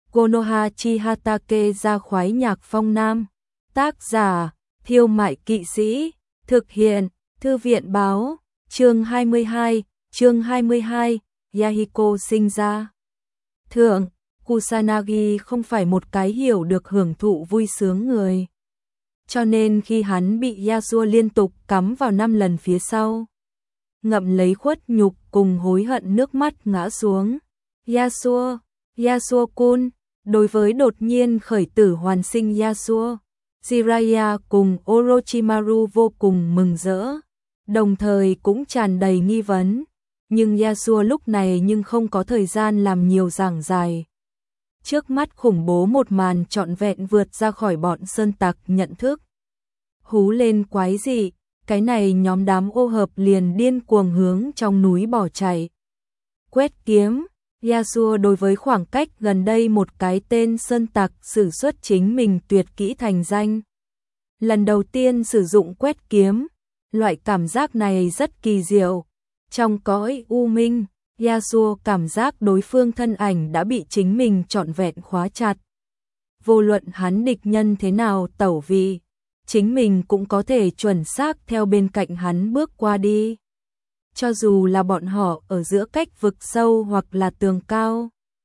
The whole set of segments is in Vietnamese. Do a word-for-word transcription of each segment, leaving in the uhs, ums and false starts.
Konoha Chihatake ra khoái nhạc phong nam. Tác giả, Thiêu Mại Kỵ Sĩ. Thực hiện, Thư viện báo. Chương hai mươi hai, chương hai mươi hai, Yahiko sinh ra. Thượng, Kusanagi không phải một cái hiểu được hưởng thụ vui sướng người. Cho nên khi hắn bị Yasuo liên tục cắm vào năm lần phía sau, ngậm lấy khuất nhục cùng hối hận nước mắt ngã xuống. Yasuo, Yasuo-kun, đối với đột nhiên khởi tử hoàn sinh Yasuo, Jiraiya cùng Orochimaru vô cùng mừng rỡ, đồng thời cũng tràn đầy nghi vấn. Nhưng Yasuo lúc này nhưng không có thời gian làm nhiều giảng dài. Trước mắt khủng bố một màn trọn vẹn vượt ra khỏi bọn sơn tặc nhận thức. Hú lên quái dị, cái này nhóm đám ô hợp liền điên cuồng hướng trong núi bỏ chạy. Quét kiếm, Yasuo đối với khoảng cách gần đây một cái tên sơn tặc sử xuất chính mình tuyệt kỹ thành danh. Lần đầu tiên sử dụng quét kiếm, loại cảm giác này rất kỳ diệu. Trong cõi u minh, Yasuo cảm giác đối phương thân ảnh đã bị chính mình trọn vẹn khóa chặt. Vô luận hắn địch nhân thế nào tẩu vị, chính mình cũng có thể chuẩn xác theo bên cạnh hắn bước qua đi. Cho dù là bọn họ ở giữa cách vực sâu hoặc là tường cao.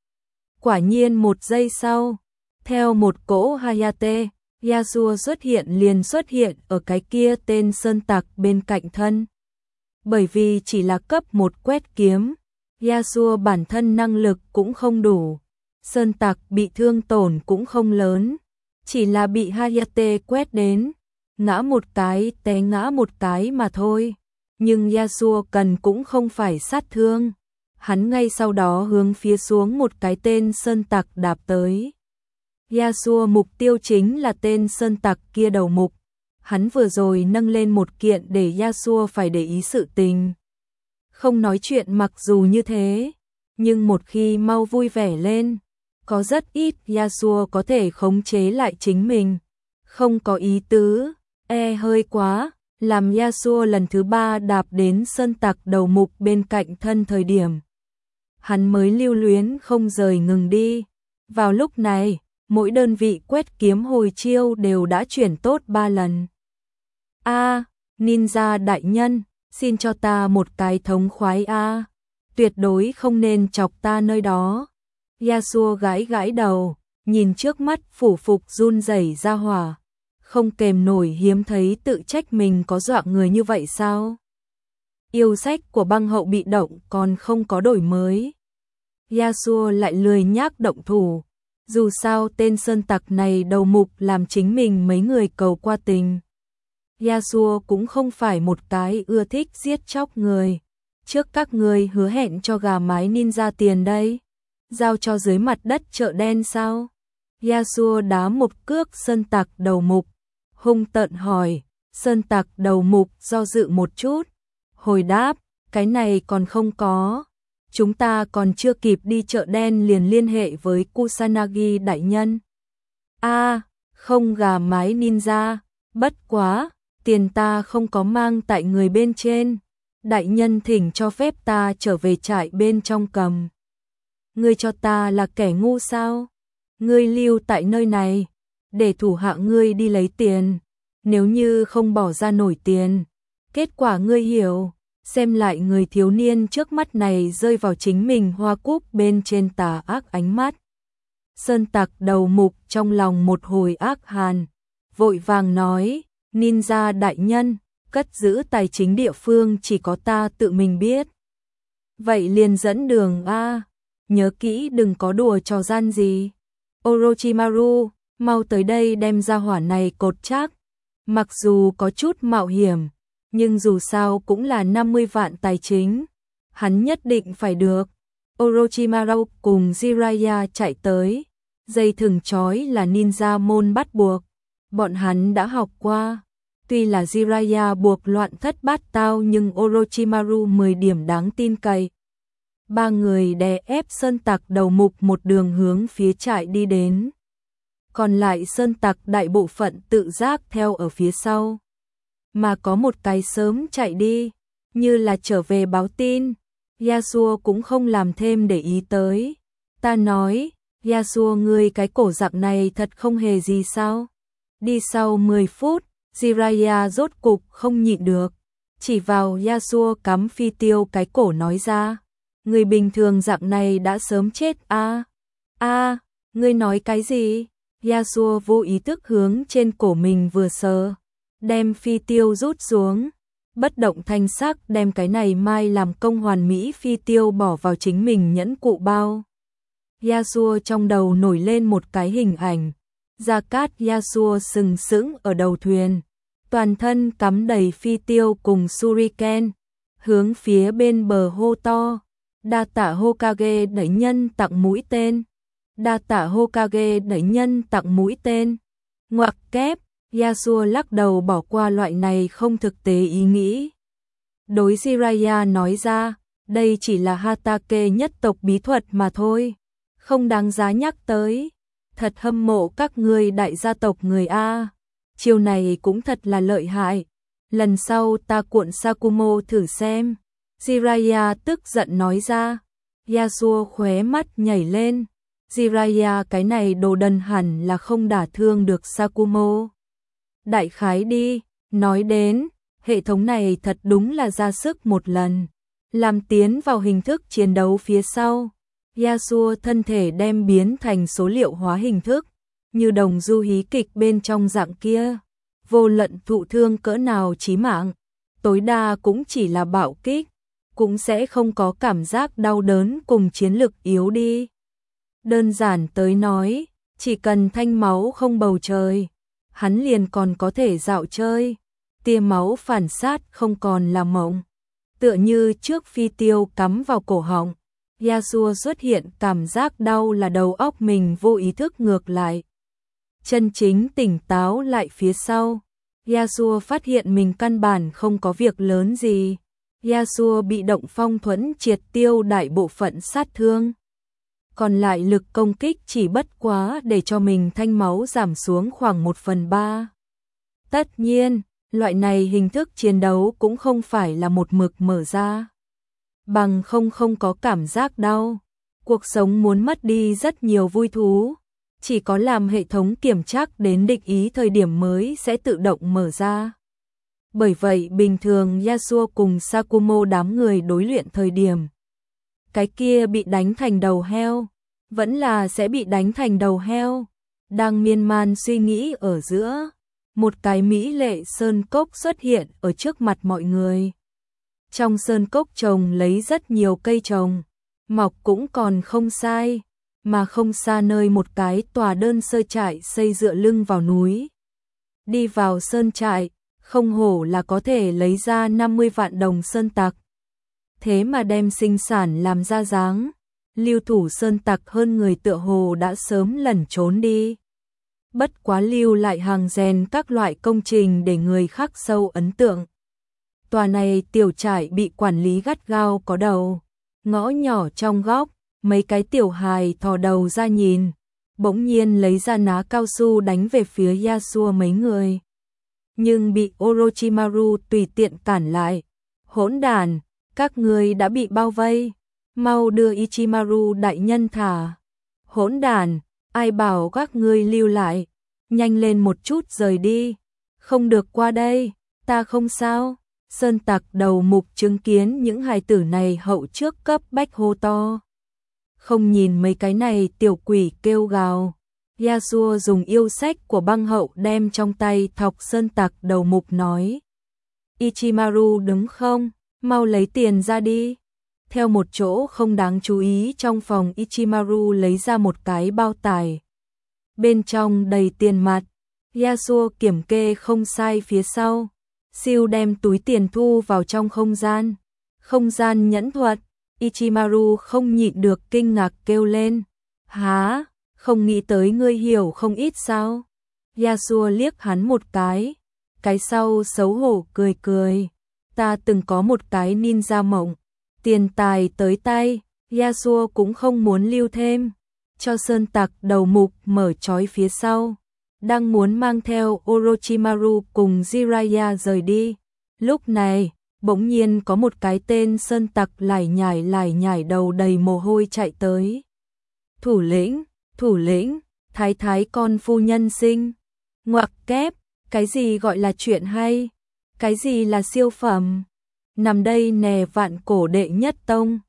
Quả nhiên một giây sau, theo một cỗ Hayate, Yasuo xuất hiện liền xuất hiện ở cái kia tên sơn tặc bên cạnh thân. Bởi vì chỉ là cấp một quét kiếm, Yasuo bản thân năng lực cũng không đủ, sơn tặc bị thương tổn cũng không lớn, chỉ là bị Hayate quét đến, ngã một cái té ngã một cái mà thôi. Nhưng Yasuo cần cũng không phải sát thương, hắn ngay sau đó hướng phía xuống một cái tên sơn tặc đạp tới. Yasuo mục tiêu chính là tên sơn tặc kia đầu mục. Hắn vừa rồi nâng lên một kiện để Yasuo phải để ý sự tình. Không nói chuyện mặc dù như thế, nhưng một khi mau vui vẻ lên, có rất ít Yasuo có thể khống chế lại chính mình. Không có ý tứ, e hơi quá, làm Yasuo lần thứ ba đạp đến sơn tặc đầu mục bên cạnh thân thời điểm. Hắn mới lưu luyến không rời ngừng đi. Vào lúc này, mỗi đơn vị quét kiếm hồi chiêu đều đã chuyển tốt ba lần. A, ninja đại nhân, xin cho ta một cái thống khoái a, tuyệt đối không nên chọc ta nơi đó. Yasuo gãi gãi đầu, nhìn trước mắt phủ phục run rẩy ra hỏa, không kềm nổi hiếm thấy tự trách mình có dọa người như vậy sao? Yêu sách của băng hậu bị động còn không có đổi mới. Yasuo lại lười nhác động thủ, dù sao tên sơn tặc này đầu mục làm chính mình mấy người cầu qua tình. Yasuo cũng không phải một cái ưa thích giết chóc người. Trước các người hứa hẹn cho gà mái ninja tiền đây, giao cho dưới mặt đất chợ đen sao? Yasuo đá một cước sơn tặc đầu mục, hung tợn hỏi. Sơn tặc đầu mục do dự một chút, hồi đáp, cái này còn không có. Chúng ta còn chưa kịp đi chợ đen liền liên hệ với Kusanagi đại nhân. A, không gà mái ninja, bất quá, tiền ta không có mang tại người bên trên. Đại nhân thỉnh cho phép ta trở về trại bên trong cầm. Ngươi cho ta là kẻ ngu sao? Ngươi lưu tại nơi này, để thủ hạ ngươi đi lấy tiền. Nếu như không bỏ ra nổi tiền, kết quả ngươi hiểu. Xem lại người thiếu niên trước mắt này rơi vào chính mình hoa cúc bên trên tà ác ánh mắt. Sơn tặc đầu mục trong lòng một hồi ác hàn, vội vàng nói, ninja đại nhân, cất giữ tài chính địa phương chỉ có ta tự mình biết. Vậy liền dẫn đường a, nhớ kỹ đừng có đùa trò gian gì. Orochimaru, mau tới đây đem ra hỏa này cột chắc. Mặc dù có chút mạo hiểm, nhưng dù sao cũng là năm mươi vạn tài chính, hắn nhất định phải được. Orochimaru cùng Jiraiya chạy tới, dây thừng trói là ninja môn bắt buộc, bọn hắn đã học qua. Tuy là Jiraiya buộc loạn thất bát tao nhưng Orochimaru mười điểm đáng tin cậy. Ba người đè ép sơn tặc đầu mục một đường hướng phía trại đi đến. Còn lại sơn tặc đại bộ phận tự giác theo ở phía sau. Mà có một cái sớm chạy đi, như là trở về báo tin. Yasuo cũng không làm thêm để ý tới. Ta nói, Yasuo ngươi cái cổ giặc này thật không hề gì sao? Đi sau mười phút, Jiraiya rốt cục không nhịn được, chỉ vào Yasuo cắm phi tiêu cái cổ nói ra, người bình thường dạng này đã sớm chết a. A, à, ngươi nói cái gì? Yasuo vô ý thức hướng trên cổ mình vừa sờ, đem phi tiêu rút xuống, bất động thanh sắc đem cái này mai làm công hoàn mỹ phi tiêu bỏ vào chính mình nhẫn cụ bao. Yasuo trong đầu nổi lên một cái hình ảnh, Gia Cát Yasuo sừng sững ở đầu thuyền, toàn thân cắm đầy phi tiêu cùng shuriken, hướng phía bên bờ hô to, đa tạ Hokage đẩy nhân tặng mũi tên, đa tạ Hokage đẩy nhân tặng mũi tên. Ngoặc kép, Yasuo lắc đầu bỏ qua loại này không thực tế ý nghĩ. Đối Jiraiya nói ra, đây chỉ là Hatake nhất tộc bí thuật mà thôi, không đáng giá nhắc tới. Thật hâm mộ các ngươi đại gia tộc người A, chiêu này cũng thật là lợi hại, lần sau ta cuộn Sakumo thử xem. Jiraiya tức giận nói ra. Yasuo khóe mắt nhảy lên, Jiraiya cái này đồ đần hẳn là không đả thương được Sakumo. Đại khái đi, nói đến, hệ thống này thật đúng là ra sức một lần, làm tiến vào hình thức chiến đấu phía sau. Yasuo thân thể đem biến thành số liệu hóa hình thức, như đồng du hí kịch bên trong dạng kia, vô luận thụ thương cỡ nào chí mạng, tối đa cũng chỉ là bạo kích, cũng sẽ không có cảm giác đau đớn cùng chiến lực yếu đi. Đơn giản tới nói, chỉ cần thanh máu không bầu trời, hắn liền còn có thể dạo chơi, tia máu phản sát không còn là mộng. Tựa như trước phi tiêu cắm vào cổ họng, Yasuo xuất hiện cảm giác đau là đầu óc mình vô ý thức ngược lại. Chân chính tỉnh táo lại phía sau, Yasuo phát hiện mình căn bản không có việc lớn gì. Yasuo bị động phong thuẫn triệt tiêu đại bộ phận sát thương. Còn lại lực công kích chỉ bất quá để cho mình thanh máu giảm xuống khoảng một phần ba. Tất nhiên, loại này hình thức chiến đấu cũng không phải là một mực mở ra. Bằng không không có cảm giác đau. Cuộc sống muốn mất đi rất nhiều vui thú. Chỉ có làm hệ thống kiểm tra đến địch ý thời điểm mới sẽ tự động mở ra. Bởi vậy bình thường Yasuo cùng Sakumo đám người đối luyện thời điểm, cái kia bị đánh thành đầu heo, vẫn là sẽ bị đánh thành đầu heo. Đang miên man suy nghĩ ở giữa, một cái mỹ lệ sơn cốc xuất hiện ở trước mặt mọi người. Trong sơn cốc trồng lấy rất nhiều cây trồng, mọc cũng còn không sai, mà không xa nơi một cái tòa đơn sơ trại xây dựa lưng vào núi. Đi vào sơn trại, không hổ là có thể lấy ra năm mươi vạn đồng sơn tặc. Thế mà đem sinh sản làm ra dáng, lưu thủ sơn tặc hơn người tựa hồ đã sớm lẩn trốn đi. Bất quá lưu lại hàng rèn các loại công trình để người khắc sâu ấn tượng. Tòa này tiểu trại bị quản lý gắt gao có đầu, ngõ nhỏ trong góc, mấy cái tiểu hài thò đầu ra nhìn, bỗng nhiên lấy ra ná cao su đánh về phía Yasuo mấy người. Nhưng bị Orochimaru tùy tiện cản lại. Hỗn đàn, các người đã bị bao vây, mau đưa Ichimaru đại nhân thả. Hỗn đàn, ai bảo các ngươi lưu lại, nhanh lên một chút rời đi, không được qua đây, ta không sao. Sơn tặc đầu mục chứng kiến những hài tử này hậu trước cấp bách hô to. Không nhìn mấy cái này tiểu quỷ kêu gào. Yasuo dùng yêu sách của băng hậu đem trong tay thọc sơn tặc đầu mục nói. Ichimaru đứng không, mau lấy tiền ra đi. Theo một chỗ không đáng chú ý trong phòng, Ichimaru lấy ra một cái bao tải. Bên trong đầy tiền mặt, Yasuo kiểm kê không sai phía sau. Siêu đem túi tiền thu vào trong không gian. Không gian nhẫn thuật, Ichimaru không nhịn được kinh ngạc kêu lên. Hả? Không nghĩ tới ngươi hiểu không ít sao? Yasuo liếc hắn một cái. Cái sau xấu hổ cười cười. Ta từng có một cái ninja mộng. Tiền tài tới tay, Yasuo cũng không muốn lưu thêm. Cho sơn tặc đầu mục mở trói phía sau. Đang muốn mang theo Orochimaru cùng Jiraiya rời đi. Lúc này, bỗng nhiên có một cái tên sơn tặc lải nhải lải nhải đầu đầy mồ hôi chạy tới. Thủ lĩnh, thủ lĩnh, thái thái con phu nhân sinh. Ngoặc kép, cái gì gọi là chuyện hay? Cái gì là siêu phẩm? Nằm đây nè vạn cổ đệ nhất tông.